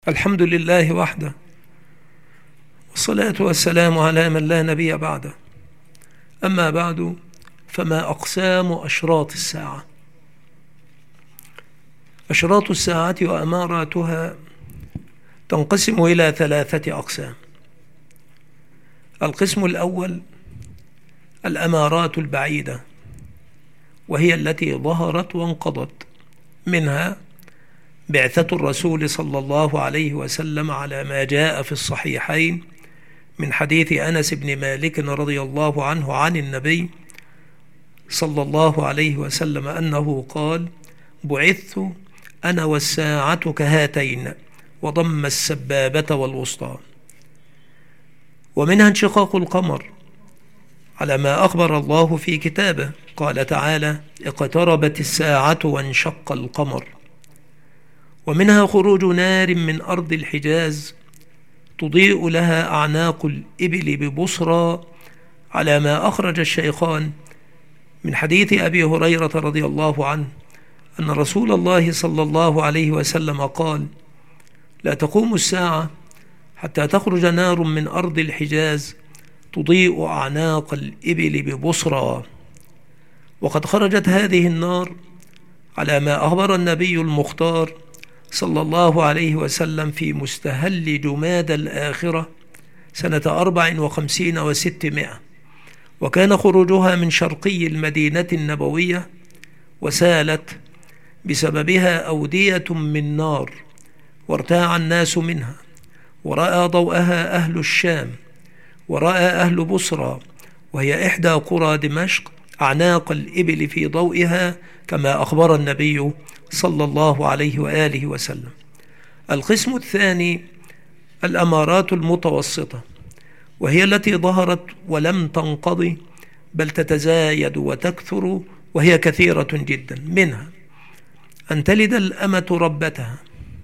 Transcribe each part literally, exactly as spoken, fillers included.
الحمد لله وحده، والصلاة والسلام على من لا نبي بعده. أما بعد، فما أقسام أشراط الساعة؟ أشراط الساعة وأماراتها تنقسم إلى ثلاثة أقسام. القسم الأول الأمارات البعيدة، وهي التي ظهرت وانقضت، منها بعثة الرسول صلى الله عليه وسلم على ما جاء في الصحيحين من حديث أنس بن مالك رضي الله عنه عن النبي صلى الله عليه وسلم أنه قال: بعثت أنا والساعة كهاتين، وضم السبابة والوسطى. ومنها انشقاق القمر على ما أخبر الله في كتابه، قال تعالى: اقتربت الساعة وانشق القمر. ومنها خروج نار من أرض الحجاز تضيء لها أعناق الإبل ببصرى، على ما أخرج الشيخان من حديث أبي هريرة رضي الله عنه أن رسول الله صلى الله عليه وسلم قال: لا تقوم الساعة حتى تخرج نار من أرض الحجاز تضيء أعناق الإبل ببصرى. وقد خرجت هذه النار على ما أخبر النبي المختار صلى الله عليه وسلم في مستهل جماد الآخرة سنة أربع وخمسين وستمائة، وكان خروجها من شرقي المدينة النبوية، وسالت بسببها أودية من نار، وارتاع الناس منها، ورأى ضوءها أهل الشام، ورأى أهل بصرى، وهي إحدى قرى دمشق، أعناق الإبل في ضوئها، كما أخبر النبي صلى الله عليه وآله وسلم. القسم الثاني الأمارات المتوسطة، وهي التي ظهرت ولم تنقضي، بل تتزايد وتكثر، وهي كثيرة جدا. منها أن تلد الأمة ربتها،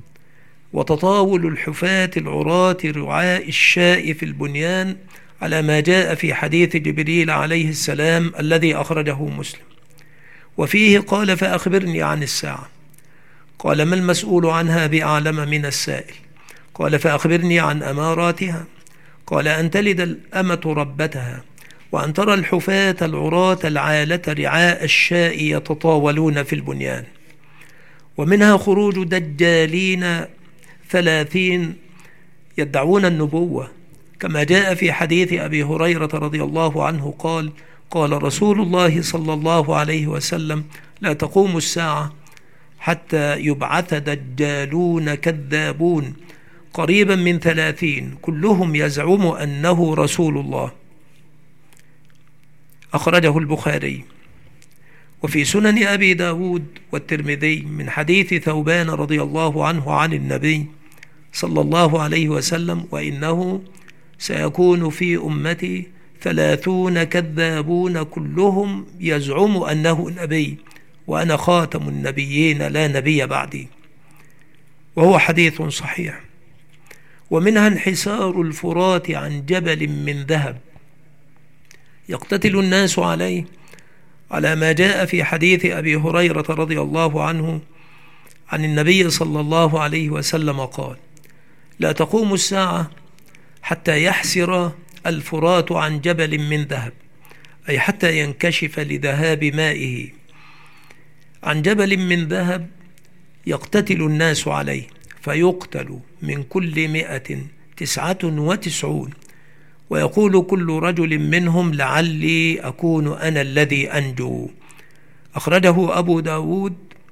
وتطاول الحفاة العراة رعاء الشاء في البنيان، على ما جاء في حديث جبريل عليه السلام الذي أخرجه مسلم، وفيه قال: فأخبرني عن الساعة. قال: ما المسؤول عنها بأعلم من السائل؟ قال: فأخبرني عن أماراتها. قال: أن تلد الأمة ربتها، وأن ترى الحفاة العراة العالة رعاء الشاء يتطاولون في البنيان. ومنها خروج دجالين ثلاثين يدعون النبوة، كما جاء في حديث أبي هريرة رضي الله عنه قال: قال رسول الله صلى الله عليه وسلم: لا تقوم الساعة حتى يبعث دجالون كذابون قريبا من ثلاثين، كلهم يزعم أنه رسول الله. أخرجه البخاري. وفي سنن أبي داود والترمذي من حديث ثوبان رضي الله عنه عن النبي صلى الله عليه وسلم: وإنه سيكون في أمتي ثلاثون كذابون كلهم يزعم أنه نبي، وأنا خاتم النبيين لا نبي بعدي. وهو حديث صحيح. ومنها انحسار الفرات عن جبل من ذهب يقتتل الناس عليه، على ما جاء في حديث أبي هريرة رضي الله عنه عن النبي صلى الله عليه وسلم قال: لا تقوم الساعة حتى يحسر الفرات عن جبل من ذهب، أي حتى ينكشف لذهاب مائه، عن جبل من ذهب يقتتل الناس عليه، فيقتل من كل مئة تسعة وتسعون، ويقول كل رجل منهم: لعلي أكون أنا الذي أنجو. أخرجه أبو داود،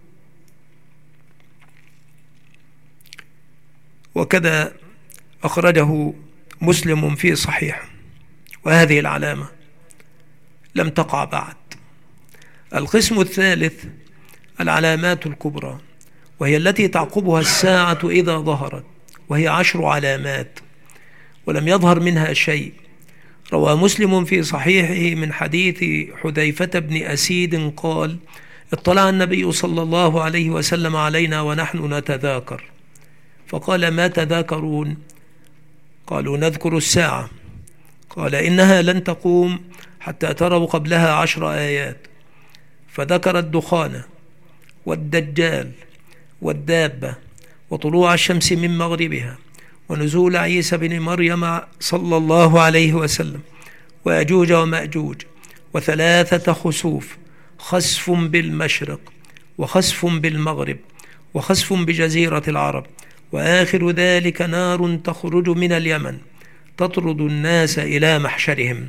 وكذا أخرجه مسلم في صحيح. وهذه العلامة لم تقع بعد. القسم الثالث العلامات الكبرى، وهي التي تعقبها الساعة إذا ظهرت، وهي عشر علامات ولم يظهر منها شيء. روى مسلم في صحيحه من حديث حذيفة بن أسيد قال: اطلع النبي صلى الله عليه وسلم علينا ونحن نتذاكر، فقال: ما تذاكرون؟ قالوا: نذكر الساعة. قال: إنها لن تقوم حتى تروا قبلها عشر آيات، فذكر الدخان والدجال والدابة وطلوع الشمس من مغربها، ونزول عيسى بن مريم صلى الله عليه وسلم، ويأجوج ومأجوج، وثلاثة خسوف: خسف بالمشرق، وخسف بالمغرب، وخسف بجزيرة العرب، وآخر ذلك نار تخرج من اليمن تطرد الناس إلى محشرهم.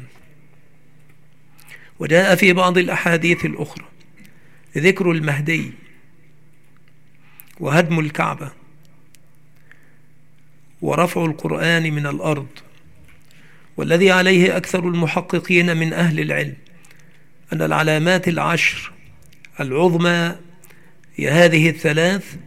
وجاء في بعض الأحاديث الأخرى ذكر المهدي وهدم الكعبة ورفع القرآن من الأرض. والذي عليه أكثر المحققين من أهل العلم أن العلامات العشر العظمى هي هذه الثلاث،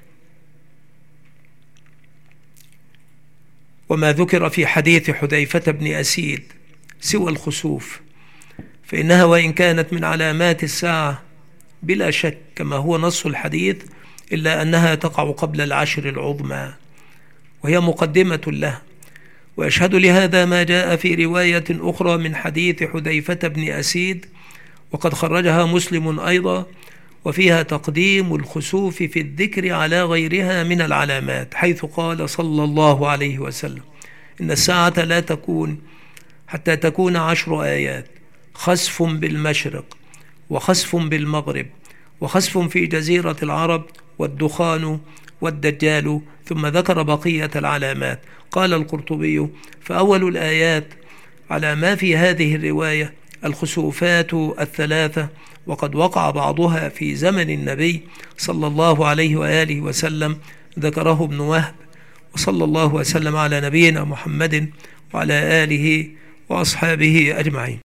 وما ذكر في حديث حذيفة بن أسيد سوى الخسوف، فإنها وإن كانت من علامات الساعة بلا شك كما هو نص الحديث، إلا أنها تقع قبل العشر العظمى وهي مقدمة له. ويشهد لهذا ما جاء في رواية أخرى من حديث حذيفة بن أسيد، وقد خرجها مسلم أيضا، وفيها تقديم الخسوف في الذكر على غيرها من العلامات، حيث قال صلى الله عليه وسلم: إن الساعة لا تكون حتى تكون عشر آيات: خسف بالمشرق، وخسف بالمغرب، وخسف في جزيرة العرب، والدخان، والدجال. ثم ذكر بقية العلامات. قال القرطبي: فأول الآيات على ما في هذه الرواية الخسوفات الثلاثة، وقد وقع بعضها في زمن النبي صلى الله عليه وآله وسلم، ذكره ابن وهب. وصلى الله وسلم على نبينا محمد وعلى آله وأصحابه أجمعين.